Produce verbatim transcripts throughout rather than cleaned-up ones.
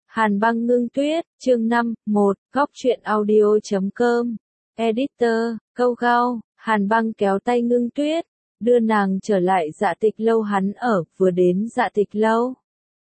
Hàn băng ngưng tuyết, chương năm, một, góc truyện audio.com, editor, câu gao, Hàn băng kéo tay ngưng tuyết, đưa nàng trở lại Dạ Tịch lâu hắn ở, vừa đến Dạ Tịch lâu.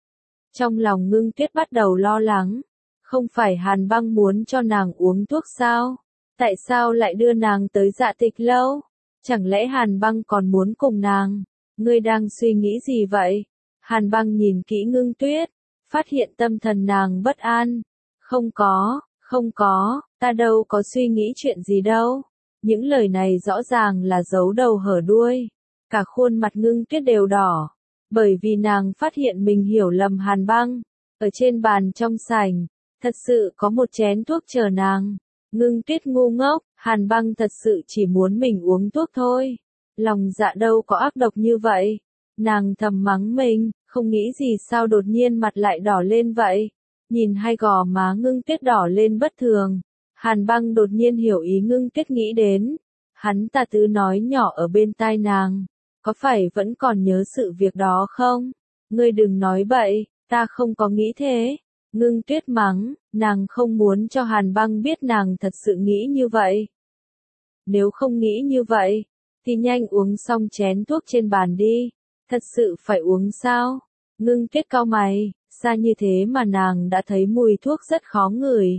Trong lòng ngưng tuyết bắt đầu lo lắng, không phải Hàn băng muốn cho nàng uống thuốc sao? Tại sao lại đưa nàng tới Dạ Tịch lâu? Chẳng lẽ Hàn băng còn muốn cùng nàng? Ngươi đang suy nghĩ gì vậy? Hàn băng nhìn kỹ ngưng tuyết, phát hiện tâm thần nàng bất an. Không có, không có, ta đâu có suy nghĩ chuyện gì đâu. Những lời này rõ ràng là giấu đầu hở đuôi. Cả khuôn mặt ngưng tuyết đều đỏ. Bởi vì nàng phát hiện mình hiểu lầm Hàn băng. Ở trên bàn trong sảnh, thật sự có một chén thuốc chờ nàng. Ngưng tuyết ngu ngốc, Hàn băng thật sự chỉ muốn mình uống thuốc thôi. Lòng dạ đâu có ác độc như vậy. Nàng thầm mắng mình, không nghĩ gì sao đột nhiên mặt lại đỏ lên vậy. Nhìn hai gò má ngưng tuyết đỏ lên bất thường. Hàn băng đột nhiên hiểu ý ngưng tuyết nghĩ đến. Hắn ta tứ nói nhỏ ở bên tai nàng. Có phải vẫn còn nhớ sự việc đó không? Ngươi đừng nói bậy, ta không có nghĩ thế. Ngưng tuyết mắng, nàng không muốn cho Hàn băng biết nàng thật sự nghĩ như vậy. Nếu không nghĩ như vậy, thì nhanh uống xong chén thuốc trên bàn đi. Thật sự phải uống sao? Ngưng tuyết cau mày, xa như thế mà nàng đã thấy mùi thuốc rất khó ngửi.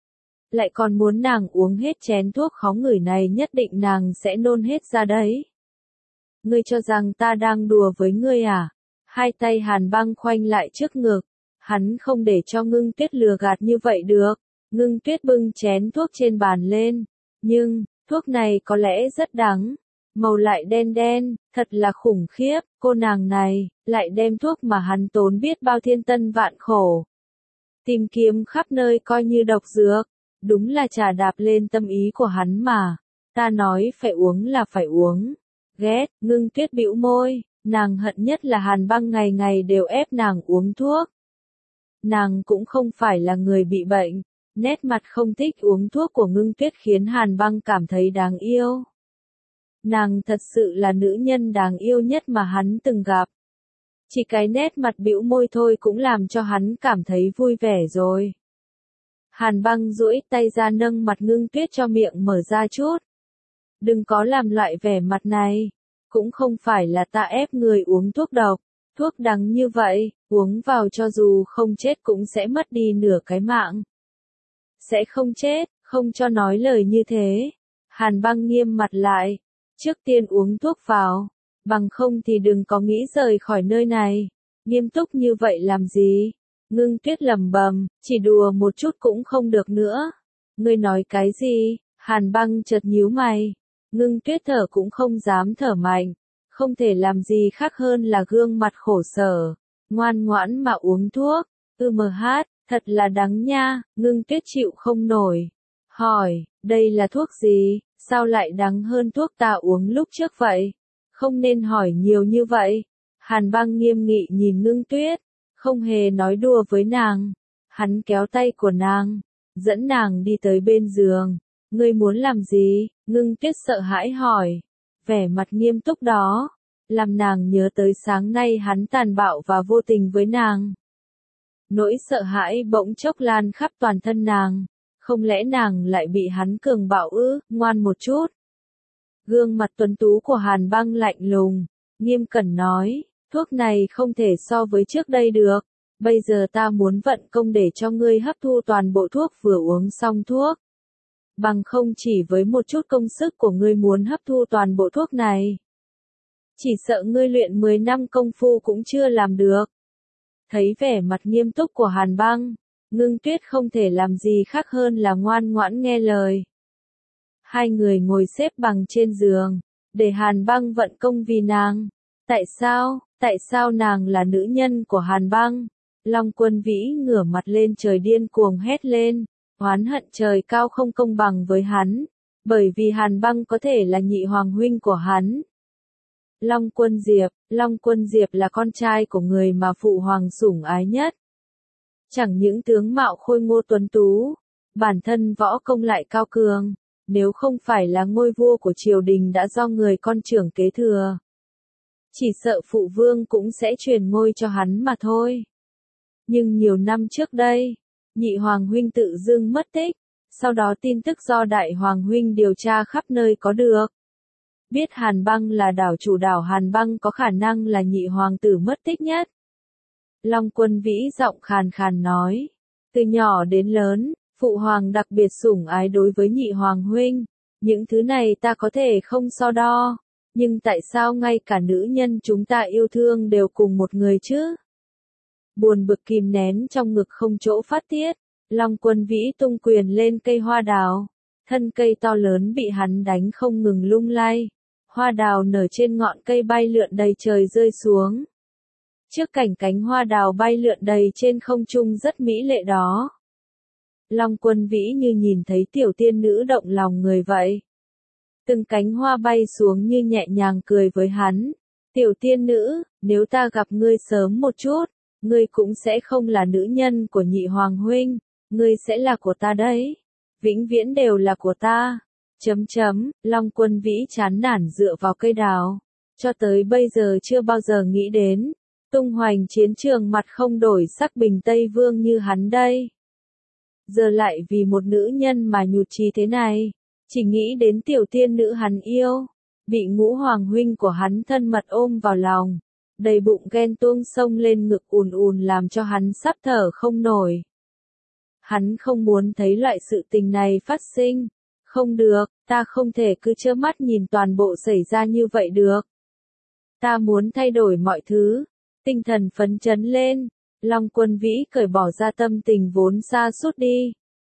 Lại còn muốn nàng uống hết chén thuốc khó ngửi này, nhất định nàng sẽ nôn hết ra đấy. Ngươi cho rằng ta đang đùa với ngươi à? Hai tay Hàn băng khoanh lại trước ngực. Hắn không để cho ngưng tuyết lừa gạt như vậy được. Ngưng tuyết bưng chén thuốc trên bàn lên. Nhưng, thuốc này có lẽ rất đắng. Màu lại đen đen, thật là khủng khiếp. Cô nàng này, lại đem thuốc mà hắn tốn biết bao thiên tân vạn khổ. Tìm kiếm khắp nơi coi như độc dược. Đúng là trà đạp lên tâm ý của hắn mà. Ta nói phải uống là phải uống. Ghét, ngưng tuyết bĩu môi. Nàng hận nhất là Hàn băng ngày ngày đều ép nàng uống thuốc. Nàng cũng không phải là người bị bệnh. Nét mặt không thích uống thuốc của ngưng tuyết khiến Hàn băng cảm thấy đáng yêu. Nàng thật sự là nữ nhân đáng yêu nhất mà hắn từng gặp. Chỉ cái nét mặt bĩu môi thôi cũng làm cho hắn cảm thấy vui vẻ rồi. Hàn băng duỗi tay ra nâng mặt ngưng tuyết cho miệng mở ra chút. Đừng có làm loại vẻ mặt này. Cũng không phải là ta ép người uống thuốc độc. Thuốc đắng như vậy, uống vào cho dù không chết cũng sẽ mất đi nửa cái mạng. Sẽ không chết, không cho nói lời như thế. Hàn băng nghiêm mặt lại. Trước tiên uống thuốc vào. Bằng không thì đừng có nghĩ rời khỏi nơi này. Nghiêm túc như vậy làm gì? Ngưng tuyết lẩm bẩm, chỉ đùa một chút cũng không được nữa. Ngươi nói cái gì? Hàn băng chợt nhíu mày. Ngưng tuyết thở cũng không dám thở mạnh. Không thể làm gì khác hơn là gương mặt khổ sở. Ngoan ngoãn mà uống thuốc. Ừ mờ hát, thật là đắng nha. Ngưng tuyết chịu không nổi. Hỏi, đây là thuốc gì? Sao lại đắng hơn thuốc ta uống lúc trước vậy? Không nên hỏi nhiều như vậy. Hàn băng nghiêm nghị nhìn ngưng tuyết. Không hề nói đùa với nàng. Hắn kéo tay của nàng. Dẫn nàng đi tới bên giường. Ngươi muốn làm gì? Ngưng tuyết sợ hãi hỏi. Vẻ mặt nghiêm túc đó. Làm nàng nhớ tới sáng nay hắn tàn bạo và vô tình với nàng. Nỗi sợ hãi bỗng chốc lan khắp toàn thân nàng. Không lẽ nàng lại bị hắn cường bạo ư? Ngoan một chút. Gương mặt tuấn tú của Hàn băng lạnh lùng. Nghiêm cẩn nói. Thuốc này không thể so với trước đây được. Bây giờ ta muốn vận công để cho ngươi hấp thu toàn bộ thuốc vừa uống xong thuốc. Bằng không chỉ với một chút công sức của ngươi muốn hấp thu toàn bộ thuốc này. Chỉ sợ ngươi luyện mười năm công phu cũng chưa làm được. Thấy vẻ mặt nghiêm túc của Hàn băng, ngưng tuyết không thể làm gì khác hơn là ngoan ngoãn nghe lời. Hai người ngồi xếp bằng trên giường, để Hàn băng vận công vì nàng. Tại sao, tại sao nàng là nữ nhân của Hàn băng? Long Quân Vĩ ngửa mặt lên trời điên cuồng hét lên, oán hận trời cao không công bằng với hắn, bởi vì Hàn băng có thể là nhị hoàng huynh của hắn. Long Quân Diệp, Long Quân Diệp là con trai của người mà phụ hoàng sủng ái nhất. Chẳng những tướng mạo khôi ngô tuấn tú, bản thân võ công lại cao cường, nếu không phải là ngôi vua của triều đình đã do người con trưởng kế thừa. Chỉ sợ phụ vương cũng sẽ truyền ngôi cho hắn mà thôi. Nhưng nhiều năm trước đây, nhị hoàng huynh tự dưng mất tích, sau đó tin tức do đại hoàng huynh điều tra khắp nơi có được. Biết Hàn Băng là đảo chủ, đảo Hàn Băng có khả năng là nhị hoàng tử mất tích nhất. Long Quân Vĩ giọng khàn khàn nói, từ nhỏ đến lớn, phụ hoàng đặc biệt sủng ái đối với nhị hoàng huynh, những thứ này ta có thể không so đo, nhưng tại sao ngay cả nữ nhân chúng ta yêu thương đều cùng một người chứ? Buồn bực kìm nén trong ngực không chỗ phát tiết, Long Quân Vĩ tung quyền lên cây hoa đào, thân cây to lớn bị hắn đánh không ngừng lung lay, hoa đào nở trên ngọn cây bay lượn đầy trời rơi xuống. Trước cảnh cánh hoa đào bay lượn đầy trên không trung rất mỹ lệ đó. Long Quân Vĩ như nhìn thấy tiểu tiên nữ động lòng người vậy. Từng cánh hoa bay xuống như nhẹ nhàng cười với hắn. Tiểu tiên nữ, nếu ta gặp ngươi sớm một chút, ngươi cũng sẽ không là nữ nhân của nhị hoàng huynh, ngươi sẽ là của ta đấy. Vĩnh viễn đều là của ta. Chấm chấm, Long Quân Vĩ chán nản dựa vào cây đào. Cho tới bây giờ chưa bao giờ nghĩ đến, tung hoành chiến trường mặt không đổi sắc bình Tây Vương như hắn đây. Giờ lại vì một nữ nhân mà nhụt chí thế này, chỉ nghĩ đến tiểu tiên nữ hắn yêu, bị ngũ hoàng huynh của hắn thân mật ôm vào lòng, đầy bụng ghen tuông sông lên ngực ùn ùn làm cho hắn sắp thở không nổi. Hắn không muốn thấy loại sự tình này phát sinh. Không được, ta không thể cứ trơ mắt nhìn toàn bộ xảy ra như vậy được. Ta muốn thay đổi mọi thứ. Tinh thần phấn chấn lên, Long Quân Vĩ cởi bỏ ra tâm tình vốn sa sút đi.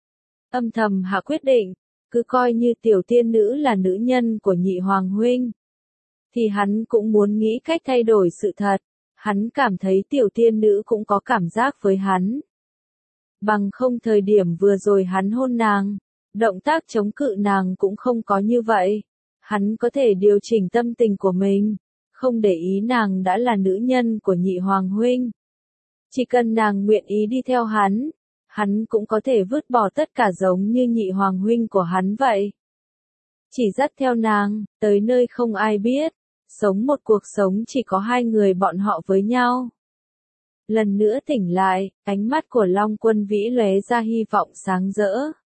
Âm thầm hạ quyết định, cứ coi như tiểu tiên nữ là nữ nhân của nhị hoàng huynh. Thì hắn cũng muốn nghĩ cách thay đổi sự thật, hắn cảm thấy tiểu tiên nữ cũng có cảm giác với hắn. Bằng không thời điểm vừa rồi hắn hôn nàng, động tác chống cự nàng cũng không có như vậy. Hắn có thể điều chỉnh tâm tình của mình, không để ý nàng đã là nữ nhân của nhị hoàng huynh. Chỉ cần nàng nguyện ý đi theo hắn, hắn cũng có thể vứt bỏ tất cả giống như nhị hoàng huynh của hắn vậy. Chỉ dắt theo nàng, tới nơi không ai biết, sống một cuộc sống chỉ có hai người bọn họ với nhau. Lần nữa tỉnh lại, ánh mắt của Long Quân Vĩ lóe ra hy vọng sáng rỡ.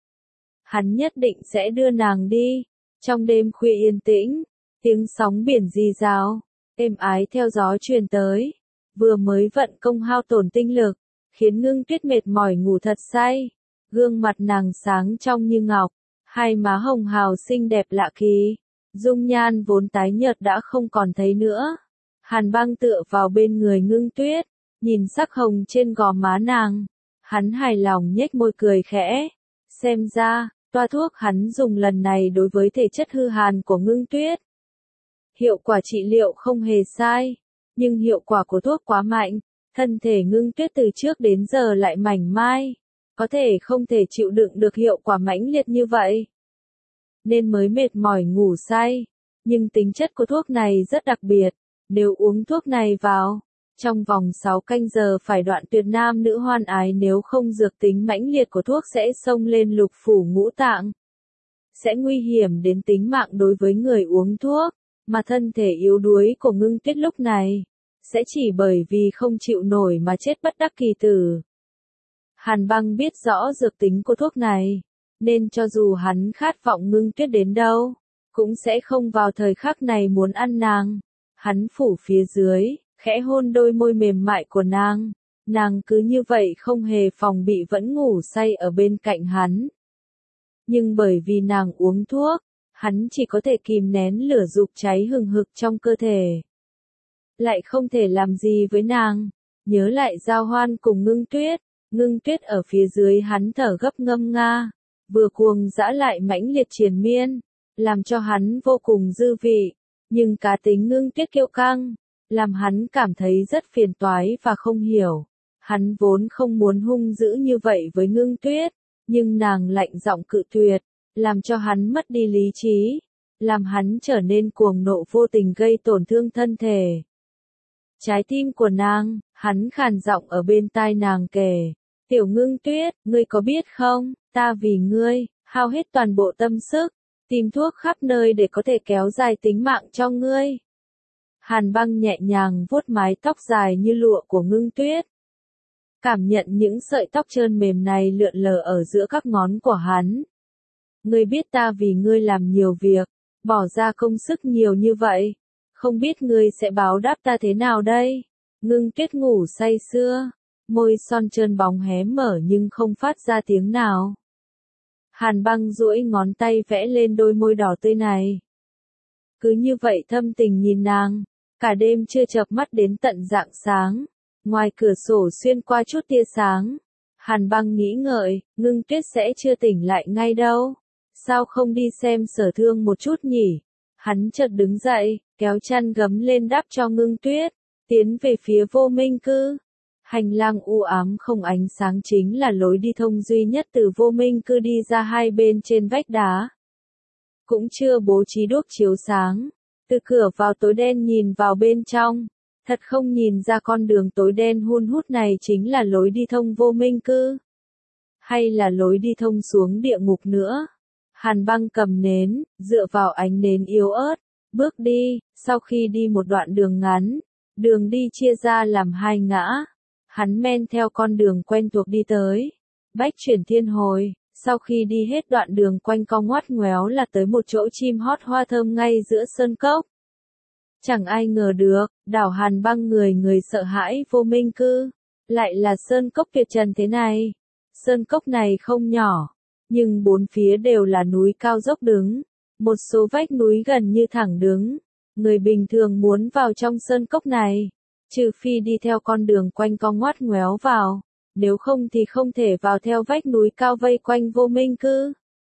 Hắn nhất định sẽ đưa nàng đi. Trong đêm khuya yên tĩnh, tiếng sóng biển rì rào, êm ái theo gió truyền tới. Vừa mới vận công hao tổn tinh lực, khiến Ngưng Tuyết mệt mỏi ngủ thật say. Gương mặt nàng sáng trong như ngọc, hai má hồng hào xinh đẹp lạ kỳ. Dung nhan vốn tái nhợt đã không còn thấy nữa. Hàn Băng tựa vào bên người Ngưng Tuyết, nhìn sắc hồng trên gò má nàng. Hắn hài lòng nhếch môi cười khẽ. Xem ra, toa thuốc hắn dùng lần này đối với thể chất hư hàn của Ngưng Tuyết. Hiệu quả trị liệu không hề sai, nhưng hiệu quả của thuốc quá mạnh, thân thể Ngưng Tuyết từ trước đến giờ lại mảnh mai, có thể không thể chịu đựng được hiệu quả mãnh liệt như vậy. Nên mới mệt mỏi ngủ say, nhưng tính chất của thuốc này rất đặc biệt, nếu uống thuốc này vào, trong vòng sáu canh giờ phải đoạn tuyệt nam nữ hoan ái, nếu không dược tính mãnh liệt của thuốc sẽ xông lên lục phủ ngũ tạng. Sẽ nguy hiểm đến tính mạng đối với người uống thuốc, mà thân thể yếu đuối của Ngưng Tuyết lúc này, sẽ chỉ bởi vì không chịu nổi mà chết bất đắc kỳ tử. Hàn Băng biết rõ dược tính của thuốc này, nên cho dù hắn khát vọng Ngưng Tuyết đến đâu, cũng sẽ không vào thời khắc này muốn ăn nàng. Hắn phủ phía dưới, khẽ hôn đôi môi mềm mại của nàng, nàng cứ như vậy không hề phòng bị vẫn ngủ say ở bên cạnh hắn. Nhưng bởi vì nàng uống thuốc, hắn chỉ có thể kìm nén lửa dục cháy hừng hực trong cơ thể. Lại không thể làm gì với nàng, nhớ lại giao hoan cùng Ngưng Tuyết, Ngưng Tuyết ở phía dưới hắn thở gấp ngâm nga, vừa cuồng dã lại mãnh liệt triền miên, làm cho hắn vô cùng dư vị, nhưng cá tính Ngưng Tuyết kiêu căng, làm hắn cảm thấy rất phiền toái và không hiểu. Hắn vốn không muốn hung dữ như vậy với Ngưng Tuyết, nhưng nàng lạnh giọng cự tuyệt, làm cho hắn mất đi lý trí, làm hắn trở nên cuồng nộ vô tình gây tổn thương thân thể. Trái tim của nàng, hắn khàn giọng ở bên tai nàng kể, tiểu Ngưng Tuyết, ngươi có biết không, ta vì ngươi, hao hết toàn bộ tâm sức, tìm thuốc khắp nơi để có thể kéo dài tính mạng cho ngươi. Hàn Băng nhẹ nhàng vuốt mái tóc dài như lụa của Ngưng Tuyết. cảm nhận những sợi tóc trơn mềm này lượn lờ ở giữa các ngón của hắn. Ngươi biết ta vì ngươi làm nhiều việc, bỏ ra công sức nhiều như vậy, không biết ngươi sẽ báo đáp ta thế nào đây? Ngưng Tuyết ngủ say sưa, môi son trơn bóng hé mở nhưng không phát ra tiếng nào. Hàn Băng duỗi ngón tay vẽ lên đôi môi đỏ tươi này. Cứ như vậy thâm tình nhìn nàng, cả đêm chưa chợp mắt đến tận rạng sáng. Ngoài cửa sổ xuyên qua chút tia sáng. Hàn Băng nghĩ ngợi, Ngưng Tuyết sẽ chưa tỉnh lại ngay đâu. Sao không đi xem Sở Thương một chút nhỉ? Hắn chợt đứng dậy, kéo chăn gấm lên đắp cho Ngưng Tuyết, tiến về phía Vô Minh Cư. Hành lang u ám không ánh sáng chính là lối đi thông duy nhất từ Vô Minh Cư đi ra hai bên trên vách đá. Cũng chưa bố trí đuốc chiếu sáng. Từ cửa vào tối đen nhìn vào bên trong. Thật không nhìn ra con đường tối đen hun hút này chính là lối đi thông Vô Minh Cư. Hay là lối đi thông xuống địa ngục nữa. Hàn Băng cầm nến, dựa vào ánh nến yếu ớt, bước đi, sau khi đi một đoạn đường ngắn, đường đi chia ra làm hai ngã. Hắn men theo con đường quen thuộc đi tới. Bách Chuyển Thiên Hồi, sau khi đi hết đoạn đường quanh co ngoắt ngoéo là tới một chỗ chim hót hoa thơm ngay giữa sơn cốc. Chẳng ai ngờ được, đảo Hàn Băng người người sợ hãi Vô Minh Cư, lại là sơn cốc tuyệt trần thế này. Sơn cốc này không nhỏ, nhưng bốn phía đều là núi cao dốc đứng, một số vách núi gần như thẳng đứng. Người bình thường muốn vào trong sơn cốc này, trừ phi đi theo con đường quanh co ngoắt ngoéo vào, nếu không thì không thể vào theo vách núi cao vây quanh Vô Minh Cư.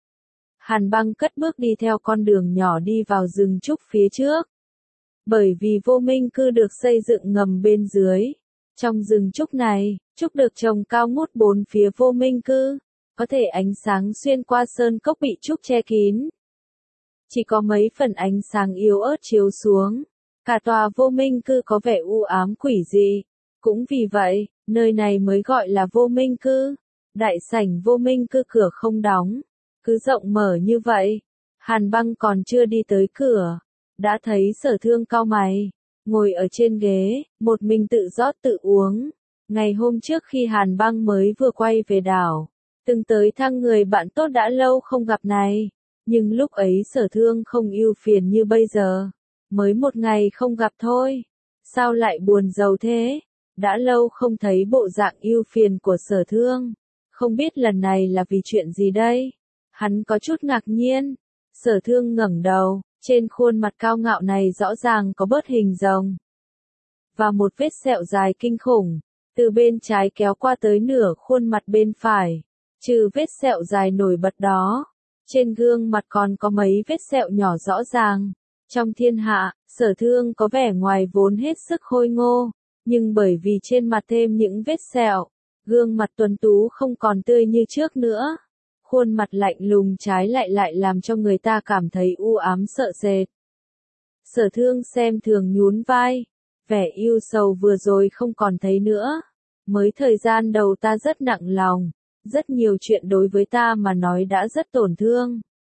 Hàn Băng cất bước đi theo con đường nhỏ đi vào rừng trúc phía trước. Bởi vì Vô Minh Cư được xây dựng ngầm bên dưới. Trong rừng trúc này, trúc được trồng cao ngút bốn phía Vô Minh Cư, có thể ánh sáng xuyên qua sơn cốc bị trúc che kín. Chỉ có mấy phần ánh sáng yếu ớt chiếu xuống. Cả tòa Vô Minh Cư có vẻ u ám quỷ dị. Cũng vì vậy, nơi này mới gọi là Vô Minh Cư. Đại sảnh Vô Minh Cư cửa không đóng, cứ rộng mở như vậy. Hàn Băng còn chưa đi tới cửa, đã thấy Sở Thương cau mày, ngồi ở trên ghế, một mình tự rót tự uống. Ngày hôm trước khi Hàn Băng mới vừa quay về đảo, từng tới thăm người bạn tốt đã lâu không gặp này, nhưng lúc ấy Sở Thương không ưu phiền như bây giờ, mới một ngày không gặp thôi, sao lại buồn rầu thế? Đã lâu không thấy bộ dạng ưu phiền của Sở Thương, không biết lần này là vì chuyện gì đây? Hắn có chút ngạc nhiên. Sở Thương ngẩng đầu, trên khuôn mặt cao ngạo này rõ ràng có bớt hình rồng. Và một vết sẹo dài kinh khủng, từ bên trái kéo qua tới nửa khuôn mặt bên phải. Trừ vết sẹo dài nổi bật đó, trên gương mặt còn có mấy vết sẹo nhỏ rõ ràng. Trong thiên hạ, Sở Thương có vẻ ngoài vốn hết sức khôi ngô, nhưng bởi vì trên mặt thêm những vết sẹo, gương mặt tuấn tú không còn tươi như trước nữa. Khuôn mặt lạnh lùng trái lại lại làm cho người ta cảm thấy u ám sợ sệt. Sở Thương xem thường nhún vai, vẻ yêu sầu vừa rồi không còn thấy nữa. Mới thời gian đầu ta rất nặng lòng, rất nhiều chuyện đối với ta mà nói đã rất tổn thương.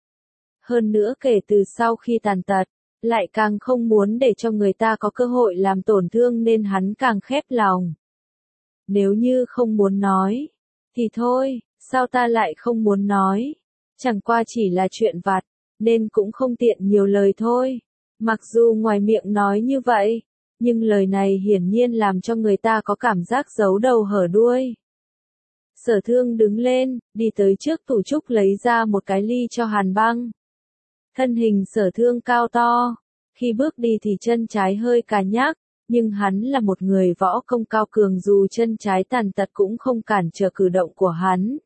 Hơn nữa kể từ sau khi tàn tật, lại càng không muốn để cho người ta có cơ hội làm tổn thương nên hắn càng khép lòng. Nếu như không muốn nói, thì thôi. Sao ta lại không muốn nói? Chẳng qua chỉ là chuyện vặt, nên cũng không tiện nhiều lời thôi. Mặc dù ngoài miệng nói như vậy, nhưng lời này hiển nhiên làm cho người ta có cảm giác giấu đầu hở đuôi. Sở Thương đứng lên, đi tới trước tủ trúc lấy ra một cái ly cho Hàn Băng. Thân hình Sở Thương cao to, khi bước đi thì chân trái hơi cà nhác, nhưng hắn là một người võ công cao cường dù chân trái tàn tật cũng không cản trở cử động của hắn.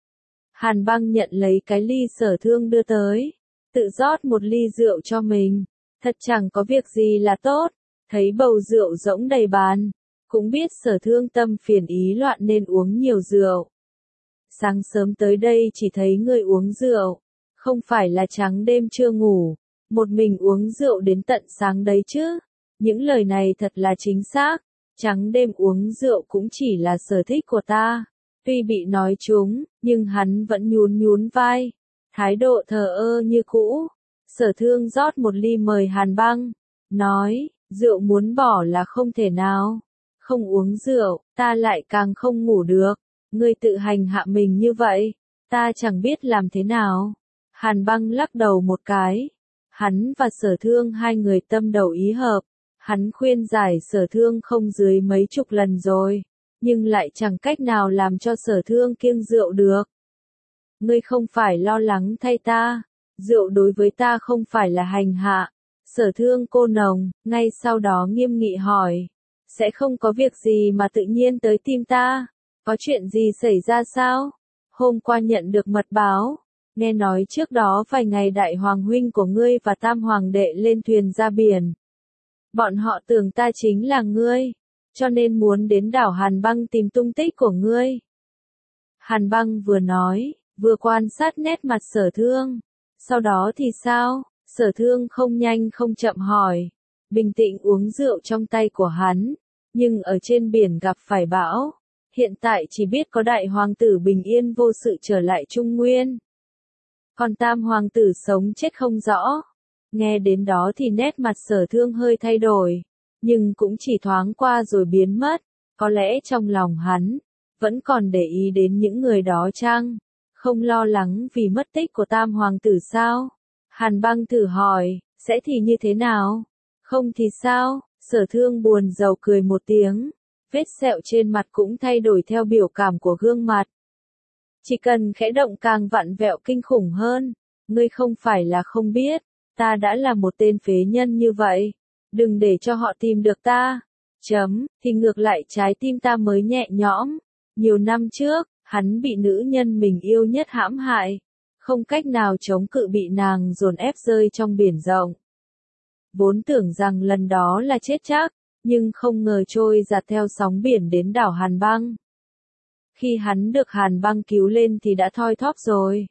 Hàn Băng nhận lấy cái ly Sở Thương đưa tới, tự rót một ly rượu cho mình, thật chẳng có việc gì là tốt, thấy bầu rượu rỗng đầy bàn, cũng biết Sở Thương tâm phiền ý loạn nên uống nhiều rượu. Sáng sớm tới đây chỉ thấy người uống rượu, không phải là trắng đêm chưa ngủ, một mình uống rượu đến tận sáng đấy chứ, những lời này thật là chính xác, trắng đêm uống rượu cũng chỉ là sở thích của ta. Tuy bị nói trúng, nhưng hắn vẫn nhún nhún vai, thái độ thờ ơ như cũ. Sở Thương rót một ly mời Hàn Băng, nói, rượu muốn bỏ là không thể nào. không uống rượu, ta lại càng không ngủ được. Ngươi tự hành hạ mình như vậy, ta chẳng biết làm thế nào. Hàn Băng lắc đầu một cái. Hắn và Sở Thương hai người tâm đầu ý hợp. Hắn khuyên giải Sở Thương không dưới mấy chục lần rồi, nhưng lại chẳng cách nào làm cho Sở Thương kiêng rượu được. Ngươi không phải lo lắng thay ta, rượu đối với ta không phải là hành hạ. Sở Thương cô nồng, ngay sau đó nghiêm nghị hỏi, sẽ không có việc gì mà tự nhiên tới tìm ta, có chuyện gì xảy ra sao? Hôm qua nhận được mật báo, nghe nói trước đó vài ngày đại hoàng huynh của ngươi và tam hoàng đệ lên thuyền ra biển. Bọn họ tưởng ta chính là ngươi, cho nên muốn đến đảo Hàn Băng tìm tung tích của ngươi. Hàn Băng vừa nói, vừa quan sát nét mặt Sở Thương. Sau đó thì sao? Sở Thương không nhanh không chậm hỏi. Bình tĩnh uống rượu trong tay của hắn, nhưng ở trên biển gặp phải bão. Hiện tại chỉ biết có đại hoàng tử bình yên vô sự trở lại Trung Nguyên. Còn tam hoàng tử sống chết không rõ. Nghe đến đó thì nét mặt Sở Thương hơi thay đổi, nhưng cũng chỉ thoáng qua rồi biến mất. Có lẽ trong lòng hắn vẫn còn để ý đến những người đó chăng? Không lo lắng vì mất tích của tam hoàng tử sao? Hàn Băng thử hỏi, sẽ thì như thế nào? Không thì sao? Sở Thương buồn rầu cười một tiếng. Vết sẹo trên mặt cũng thay đổi theo biểu cảm của gương mặt. Chỉ cần khẽ động càng vặn vẹo kinh khủng hơn. Ngươi không phải là không biết, ta đã là một tên phế nhân như vậy. Đừng để cho họ tìm được ta. Chấm, thì ngược lại trái tim ta mới nhẹ nhõm. Nhiều năm trước, hắn bị nữ nhân mình yêu nhất hãm hại. Không cách nào chống cự bị nàng dồn ép rơi trong biển rộng. Vốn tưởng rằng lần đó là chết chắc, nhưng không ngờ trôi giạt theo sóng biển đến đảo Hàn Băng. Khi hắn được Hàn Băng cứu lên thì đã thoi thóp rồi.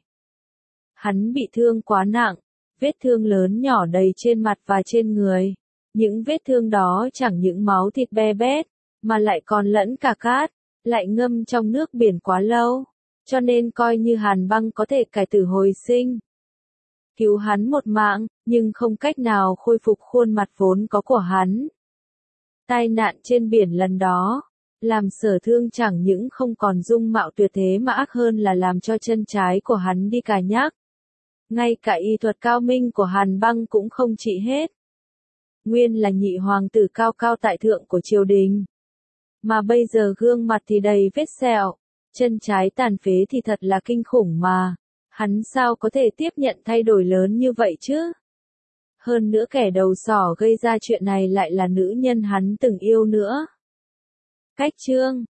Hắn bị thương quá nặng, vết thương lớn nhỏ đầy trên mặt và trên người. Những vết thương đó chẳng những máu thịt be bét, mà lại còn lẫn cả cát, lại ngâm trong nước biển quá lâu. Cho nên coi như Hàn Băng có thể cải tử hồi sinh. Cứu hắn một mạng, nhưng không cách nào khôi phục khuôn mặt vốn có của hắn. Tai nạn trên biển lần đó, làm Sở Thương chẳng những không còn dung mạo tuyệt thế mà ác hơn là làm cho chân trái của hắn đi cà nhắc. Ngay cả y thuật cao minh của Hàn Băng cũng không trị hết. Nguyên là nhị hoàng tử cao cao tại thượng của triều đình. Mà bây giờ gương mặt thì đầy vết sẹo, chân trái tàn phế thì thật là kinh khủng mà. Hắn sao có thể tiếp nhận thay đổi lớn như vậy chứ? Hơn nữa kẻ đầu sỏ gây ra chuyện này lại là nữ nhân hắn từng yêu nữa. Cách chương